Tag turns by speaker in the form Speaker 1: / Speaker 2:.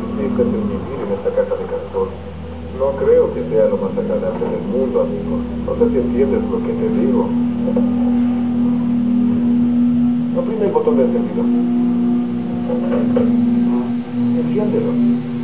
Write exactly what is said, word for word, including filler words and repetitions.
Speaker 1: consiste en vivir en esta caja de cartón. No creo que sea lo más agradable del mundo, amigo. No sé si entiendes lo que te digo. Oprime el botón de encendido. Enciéndelo.